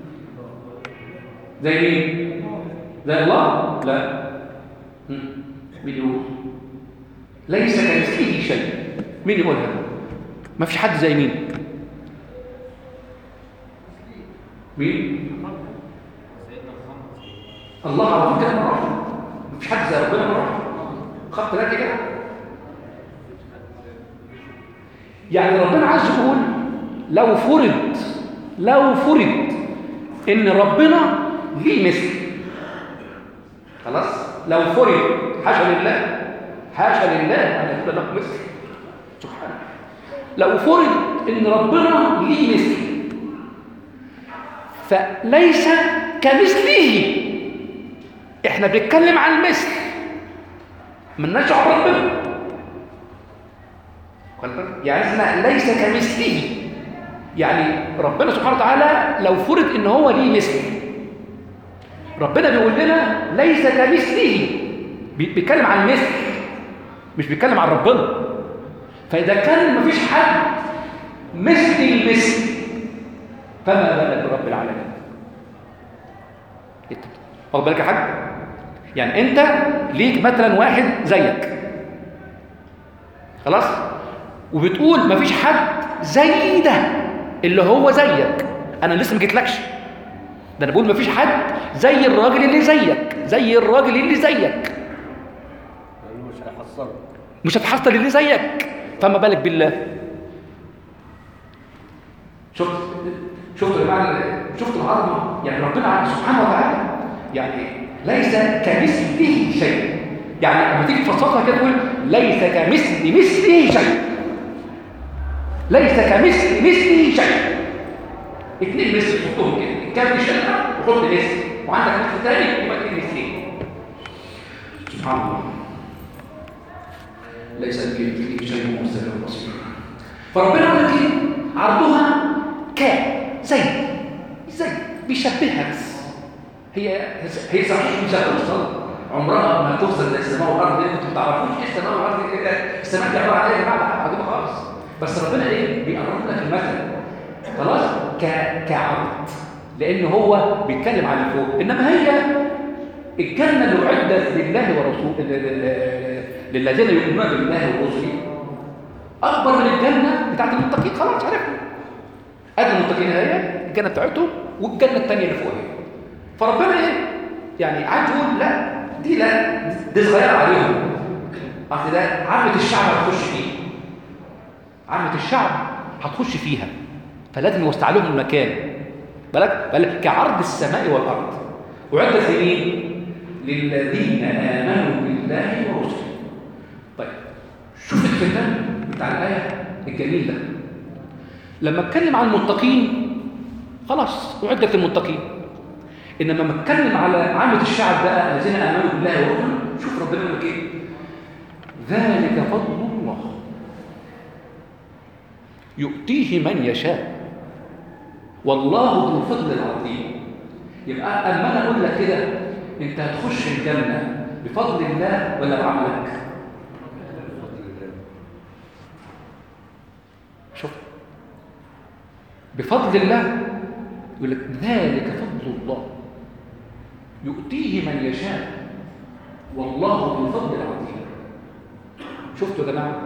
زي مين؟ زي الله؟ لا. مين يقول؟ ليس كمثله شيء. مين يقولها؟ مفيش حد زي مين؟ مين؟ الله عظيم كده مرة. مفيش حد زي ربنا مرة. خط ثلاثة كده. يعني ربنا عايز يقول لو فرض لو فرض ان ربنا ليه مثل، خلاص؟ لو فرض، حاشا لله حاشا لله ان يكون له مثل سبحانه. لو فرض ان ربنا ليه مثل فليس كمثله. احنا بنتكلم عن المثل، مالناش دعوه بربنا. يعني احنا ليس كمثله، يعني ربنا سبحانه وتعالى لو فرض ان هو ليه مثل، ربنا بيقول لنا ليس كمثله، بيتكلم عن مثل مش بيتكلم عن ربنا. فاذا كان مفيش حد مثل المثل فما بالك برب العالمين. واخد بالك يا حاج؟ يعني انت ليك مثلا واحد زيك، خلاص، وبتقول مفيش حد زي ده اللي هو زيك. انا لسه ما جيتلكش، ده انا بقول مفيش حد زي الراجل اللي زيك، زي الراجل اللي زيك مش هيحصل مش هتحصل اللي زيك، فما بالك بالله. شفت شفت يا جماعه، شفت العظمه. يعني ربنا سبحانه وتعالى يعني ليس كمثله شيء. يعني لما تيجي تفسرها كده تقول ليس كمثل مثله شيء، ليس كمثل مثله شيء. اثنين مثل تحطهم كده، كام شقه وحط مثل، وعندك مثل ثاني يبقى اثنين مثلين. سبحان الله، ليس كمثله شيء وهو السميع البصير. فربنا يقول لك ايه؟ عرضها ك زي زي بيشبهها، بس هي هي صحيح مش هتوصل، عمرها ما توصل زي السماء والارض. انتوا ما تعرفوش ايه السماء والارض، السماء دي عباره عن ايه يا جماعه؟ عجيبه خالص. بس ربنا ايه؟ بيقرب لك المثل. ك- كعرض، لان هو بيتكلم عن فوق. انما هي الجنه اللي اعدت لله ورسوله للذين يؤمنون بالله ورسله اكبر من الجنه بتاعت المتقين. خلاص عرفنا ادي المتقين هي الجنه بتاعتهم والجنه الثانيه اللي فوقها. فربنا ايه يعني عايز يقول لا دي لا دي صغيره عليهم، اصل ده عامه الشعب هتخش فيه، عامه الشعب هتخش فيها، فلازم يوسع لهم المكان. بالك بالك كعرض السماء والارض. وعدت لمين؟ للذين امنوا بالله ورسله. طيب شوف الختام بتاع الايه الجميل ده. لما اتكلم عن المتقين خلاص وعدت للمتقين، انما لما اتكلم على عامه الشعب بقى الذين امنوا بالله ورسله، شوف ربنا يقول لك ايه؟ ذلك فضل الله يؤتيه من يشاء والله ذو الفضل العظيم. يبقى اما انا اقول لك كده انت هتخش الجنه بفضل الله ولا بعملك؟ شوف بفضل الله، يقول لك ذلك فضل الله يؤتيه من يشاء والله ذو الفضل العظيم. شفتوا يا جماعه؟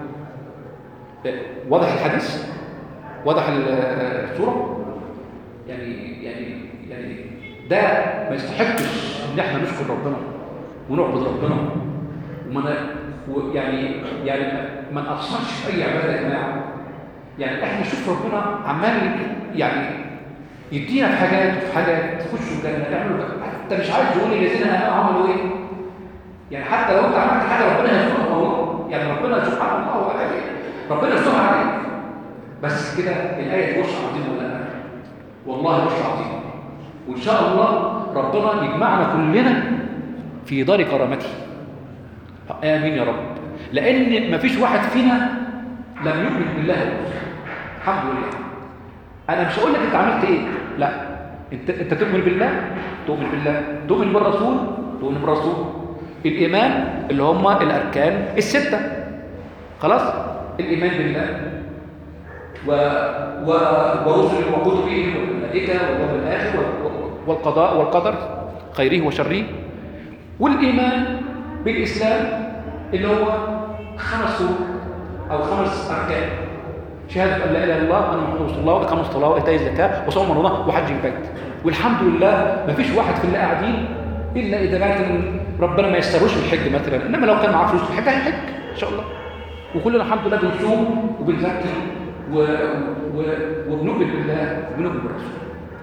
واضح الحديث؟ واضح الصوره؟ يعني يعني يعني ده ما يستحقش ان احنا نشكر ربنا ونعبد ربنا وما يعني يعني ما نقصرش في اي عباده يا جماعه. يعني احنا نشوف ربنا عمال يعني يدينا في حاجات وفي حاجات تخشوا الجنه اعملوا ده. انت مش عايز تقول الذين عملوا ايه؟ يعني حتى لو انت عملت حاجه ربنا يسترها والله، يعني ربنا سبحانه الله وتعالى ربنا يسترها عليك. بس كده الايه دي وش عظيم ولا لا؟ والله وش عظيم. وان شاء الله ربنا يجمعنا كلنا في دار كرامته. امين يا رب. لان مفيش واحد فينا لم يؤمن بالله ورسوله. الحمد لله. انا مش هقول لك انت عملت ايه، لا انت انت تؤمن بالله، تؤمن بالله، تؤمن بالرسول، تؤمن بالرسول. الايمان اللي هم الاركان السته. خلاص؟ الايمان بالله و و ورسله وكتبه والملائكه واليوم الاخر والقضاء والقدر خيره وشره. والايمان بالاسلام اللي هو خمس فروق او خمس اركان: شهاده ان لا اله الا الله وان محمد رسول الله واقام الصلاه وايتاء الزكاه وصوم رمضان وحج البيت. والحمد لله ما فيش واحد في اللي قاعدين الا اذا كان ربنا ما يستروش الحج مثلا، انما لو كان معاه فلوس الحج هيحج ان شاء الله. وكلنا الحمد لله بنصوم وبنزكي و... و... وبنؤمن بالله وبنؤمن بالرسول.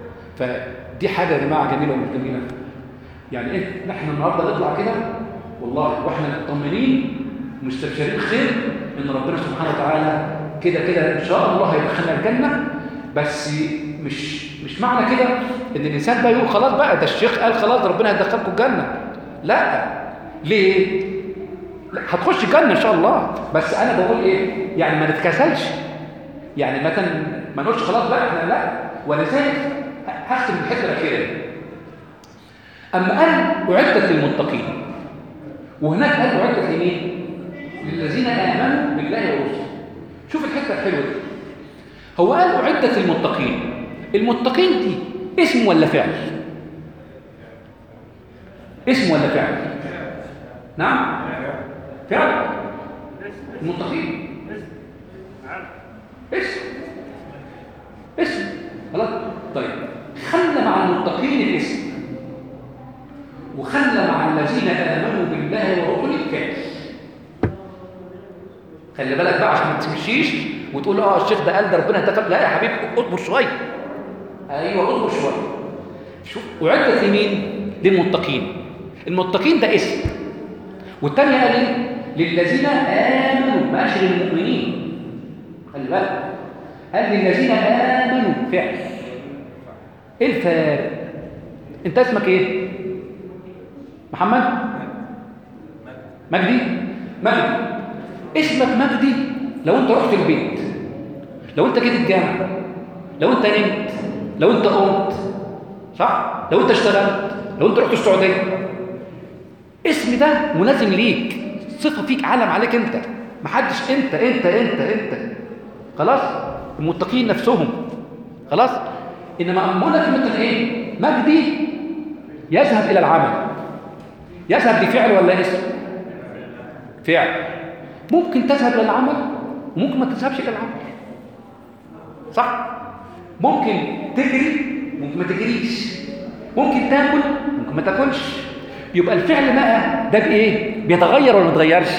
فدي حاجه يا جماعه جميله وجميله. يعني ايه نحن النهارده نطلع كده والله واحنا مطمنين مستبشرين خير ان ربنا سبحانه وتعالى كده كده ان شاء الله هيدخلنا الجنه. بس مش مش معنى كده ان الانسان بقى يقول خلاص بقى ده الشيخ قال خلاص ربنا هيدخلكم الجنه. لا ليه؟ لا هتخش الجنه ان شاء الله، بس انا بقول ايه؟ يعني ما نتكسلش، يعني مثلا ما نقولش خلاص بقى احنا لا. ولذلك هختم الحته الاخيره. اما قال اعدت للمتقين وهناك قال اعدت لمين؟ للذين امنوا بالله ورسله. شوف الحته الحلوه دي. هو قال اعدت للمتقين. المتقين دي اسم ولا فعل؟ اسم ولا فعل؟ نعم فعل. المتقين اسم اسم خلاص. طيب خلى مع المتقين الاسم وخلى مع الذين امنوا بالله ورسوله فعل. خلي بالك بقى عشان ما تمشيش وتقول اه الشيخ ده قال ده ربنا هيدخل. لا يا حبيبي اصبر شويه. ايوه اصبر شويه. شوف وعدت لمين؟ للمتقين. المتقين ده اسم، والثانيه قال ايه؟ للذين امنوا، ما قالش للمؤمنين. خلي بالك قال للذين امنوا فعل. ايه الفارق؟ انت اسمك ايه؟ محمد؟ مجدي؟ مجدي. اسمك مجدي لو انت رحت البيت، لو انت جيت الجامع، لو انت نمت، لو انت قمت، صح؟ لو انت اشتغلت، لو انت رحت السعوديه. اسم ده ملازم ليك، صفه فيك، علم عليك انت. محدش انت انت انت انت خلاص. المتقين نفسهم خلاص. انما اقول لك مثلا ايه مجدي يذهب الى العمل. يذهب دي فعل ولا اسم؟ فعل. ممكن تذهب الى العمل وممكن ما تذهبش الى العمل، صح؟ ممكن تجري ممكن ما تجريش، ممكن تاكل ممكن ما تاكلش. يبقى الفعل بقى ده بايه؟ بيتغير ولا ما بيتغيرش؟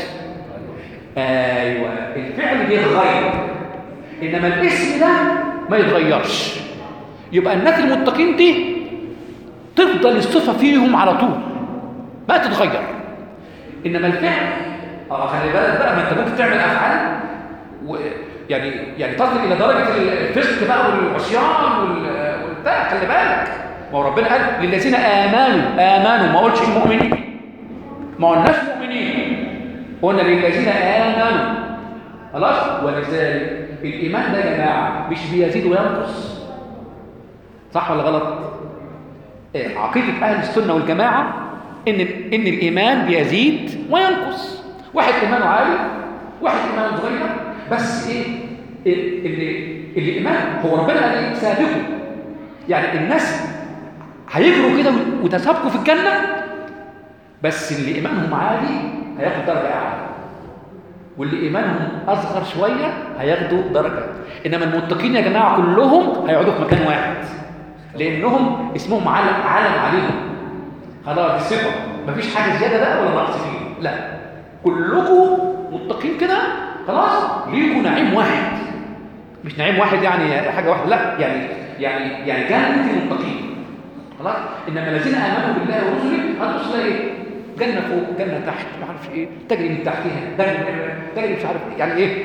ايوه الفعل بيتغير، انما الاسم ده ما يتغيرش. يبقى الناس المتقين دي تفضل الصفه فيهم على طول ما تتغير، انما الفعل اه خلي بالك بقى، ما انت ممكن تعمل افعال ويعني يعني تصل الى درجه الفسق بقى والعصيان والبتاع، خلي بالك. ما هو ربنا قال للذين امنوا، امنوا ما قلتش المؤمنين، ما قلناش مؤمنين، قلنا للذين امنوا خلاص. ولذلك الايمان ده يا جماعه مش بيزيد وينقص، صح ولا غلط؟ إيه عقيده اهل السنه والجماعه ان ان الايمان بيزيد وينقص. واحد ايمانه عالي واحد ايمانه صغير، بس ايه اللي الايمان هو ربنا قال ايه؟ سابقوا، يعني الناس هيجروا كده وتسابقوا في الجنه، بس اللي ايمانهم عالي هياخد درجه اعلى، واللي ايمانهم اصغر شويه هياخدوا درجه. انما المتقين يا جماعه كلهم هيقعدوا في مكان واحد، لانهم اسمهم علم علم عليهم خلاص، دي صفه مفيش حاجه زياده بقى ولا نقص فيه، لا كلكم متقين كده خلاص، ليكوا نعيم واحد. مش نعيم واحد يعني حاجه واحده، لا يعني يعني يعني جنه المتقين خلاص. انما الذين امنوا بالله ورسله هتوصل ايه؟ جنه فوق جنه تحت ما اعرفش ايه، تجري من تحتها تجري مش عارف يعني ايه.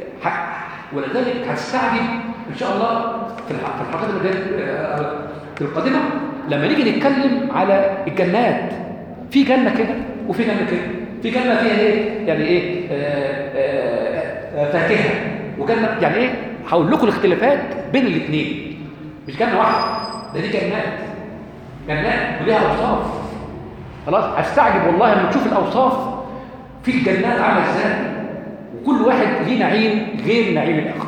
ولذلك هتستعجب ان شاء الله في الحلقات اللي في القادمه لما نيجي نتكلم على الجنات. في جنه كده وفي جنه كده، في جنه فيها ايه يعني ايه آآ آآ فاكهه، وجنه يعني ايه. هقول لكم الاختلافات بين الاثنين، مش جنه واحده، ده دي جنات جنات وليها اوصاف خلاص. هستعجب والله لما تشوف الاوصاف في الجنات عامله ازاي، وكل واحد ليه نعيم غير نعيم الاخر.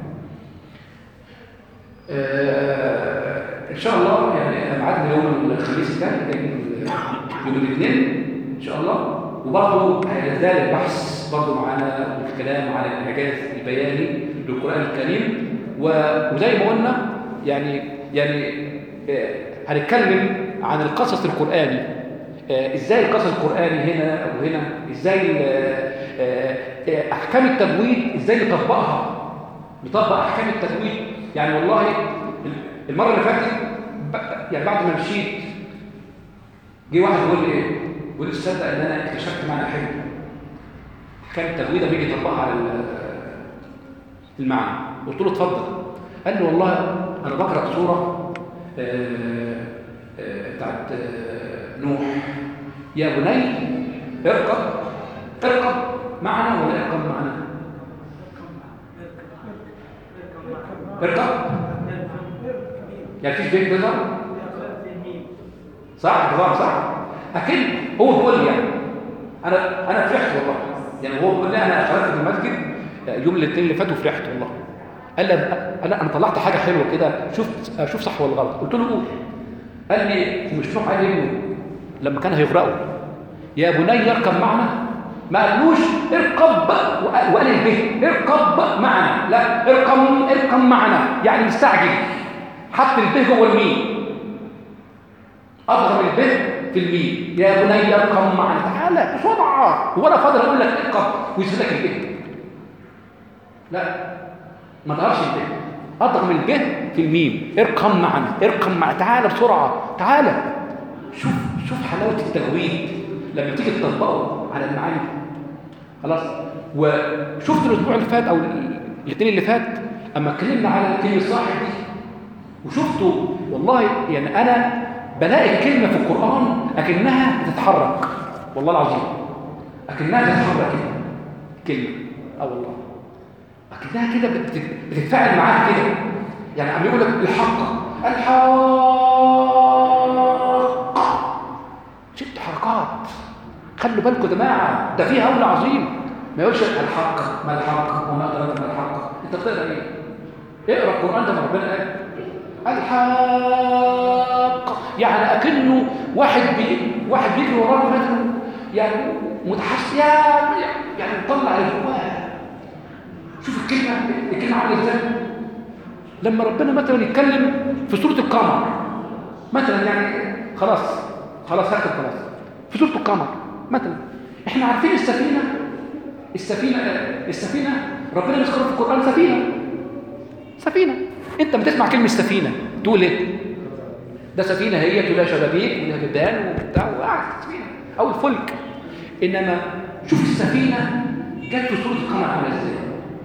ان شاء الله يعني ميعادنا يوم الخميس الثاني يوم الاثنين ان شاء الله. وبرضه هيزال البحث برضه معانا والكلام عن الاعجاز البياني للقران الكريم، وزي ما قلنا يعني يعني هنتكلم عن القصص القراني، ازاي القصص القراني هنا وهنا، ازاي احكام التجويد ازاي نطبقها، نطبق احكام التجويد. يعني والله المره اللي فاتت يعني بعد ما مشيت جه واحد يقول لي ايه، يقول لي تصدق ان انا اكتشفت معنى حلو احكام التجويد بيجي يطبقها على المعنى. قلت له اتفضل. قال لي والله انا بقرا سوره بتاعت نوح، يا بني اركب اركب معنا ولا اركب معنا؟ اركب يعني فيش بيت بيظهر صح بيظهر صح. اكيد هو بيقول لي يعني انا انا فرحت والله، يعني هو بيقول لي انا خرجت من المسجد يوم الاثنين اللي فات وفرحت والله. قال لي انا انا طلعت حاجه حلوه كده، شفت اشوف صح ولا غلط. قلت له قول. قال لي مش نوح قال ابنه لما كان هيغرقوا يا بني اركب معنا، ما قالوش اركب وقال به اركب معنا، لا اركب اركب معنا يعني مستعجل، حط البه جوه الميم، اضرب البه في الميم، يا بني اركب معنا تعالى بسرعه، ولا فاضل اقول لك اركب ويسيب لك البه، لا ما تغيرش البه، اضرب البه في الميم، اركب معنا اركب معنا تعالى بسرعه تعالى. شوف شوف حلاوه التجويد لما تيجي تطبقه على المعاني خلاص. وشفت الاسبوع اللي فات او الاثنين اللي فات اما اتكلمنا على كلمه صاحب دي، وشفتوا والله يعني انا بلاقي الكلمه في القران اكنها بتتحرك والله العظيم، اكنها بتتحرك كده كلمه اه والله اكنها كده بتتفاعل معاها كده. يعني عم يقول لك الحق الحق ست حركات، خلوا بالكم يا جماعه ده فيها هول عظيم. ما يقولش الحق ما الحق وما ادراك ما الحق. انت بتقرا ايه؟ اقرا القران ده ما ربنا قال الحق، يعني اكنه واحد بي واحد بيجري وراه مثلا، يعني متحسس، يعني مطلع اللي جواه. شوف الكلمه الكلمه عامله ازاي لما ربنا مثلا يتكلم في سوره القمر مثلا، يعني خلاص خلاص هكتب خلاص في سوره القمر مثلا. احنا عارفين السفينه السفينه السفينه ربنا بيذكرها في القران، سفينه سفينه. انت بتسمع كلمه سفينه تقول ايه؟ ده سفينه، هي تلاقي شبابيك ولها بيبان وبتاع وقاعد سفينه او الفلك. انما شوف السفينه جت في سوره القمر عامله ازاي.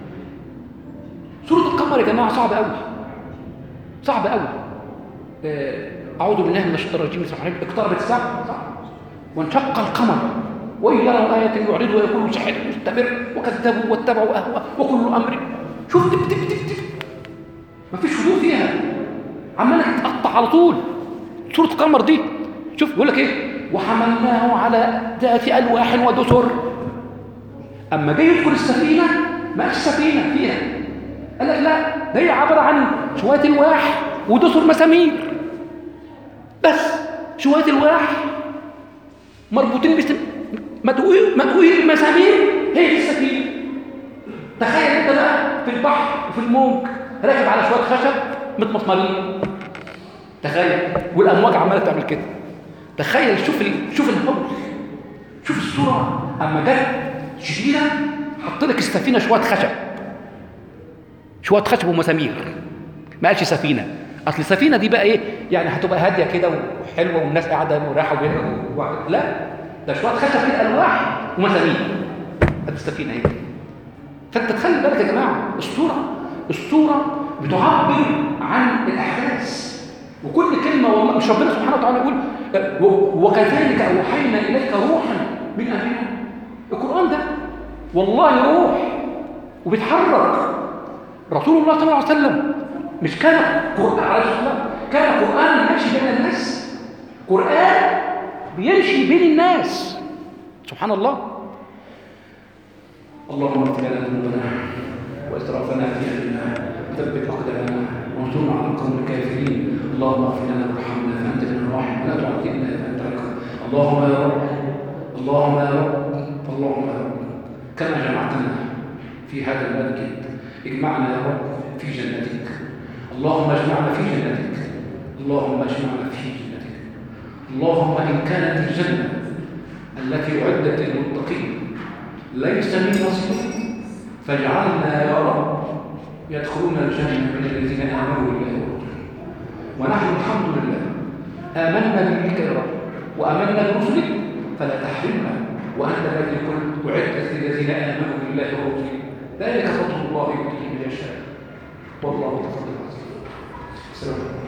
سوره القمر يا جماعه صعبه قوي، صعبه قوي. اعوذ بالله من الشيطان الرجيم، بسم الله الرحمن الرحيم. اقتربت الساعه وانشق القمر وإن يروا آية يعرضوا ويقولوا سحر مستمر وكذبوا واتبعوا أهواء وكل أمر. شوف تب تب تب تب مفيش هدوء فيها، عمالة تتقطع على طول. سورة القمر دي شوف يقول لك إيه؟ وحملناه على ذات ألواح ودسر. أما جاي يذكر السفينة ما قالش سفينة فيها، قال لك لا، ده هي عبارة عن شوية الواح ودسر مسامير بس. شوية الواح مربوطين بس مدقوقين بمسامير، هي دي السفينه. تخيل انت بقى في البحر وفي الموج راكب على شويه خشب متمسمرين، تخيل، والامواج عماله تعمل كده. تخيل، شوف ال... شوف الهول، شوف الصوره. اما جت شديده حط لك السفينه شويه خشب، شويه خشب ومسامير، ما قالش سفينه. اصل السفينه دي بقى ايه يعني؟ هتبقى هاديه كده وحلوه والناس قاعده وراحه و... لا، ده شويه خشب كده، الواح ومسامير، ادي السفينه اهي. فانت تخلي بالك يا جماعه، الصوره الصوره بتعبر عن الاحداث، وكل كلمه والله مش ربنا سبحانه وتعالى يقول وكذلك اوحينا اليك روحا من امرنا. القران ده والله روح وبيتحرك. رسول الله صلى الله عليه وسلم مش كان قران عليه الصلاه، كان قران يمشي بين الناس، قران بيمشي بين الناس. سبحان الله. اللهم اغفر لنا ذنوبنا واسرافنا في امرنا وثبت اقدامنا وانصرنا على القوم الكافرين. اللهم اغفر لنا وارحمنا فانت لنا الراحم ولا تعذبنا فانت الرحيم. اللهم يا رب، اللهم يا رب، اللهم يا رب، كما جمعتنا في هذا المسجد اجمعنا يا رب في جنتك. اللهم اجمعنا في جنتك، اللهم اجمعنا في جنتك. اللهم إن كانت الجنة التي أعدت للمتقين ليس من نصيب فاجعلنا يا رب يدخلون الجنة من الذين آمنوا بالله ورسوله. ونحن الحمد لله آمنا بك يا رب وآمنا برسلك، فلا تحرمنا وأنت الذي قلت أعدت للذين آمنوا بالله ورسوله. ذلك فضل الله يؤتيه من يشاء والله تفضل العظيم.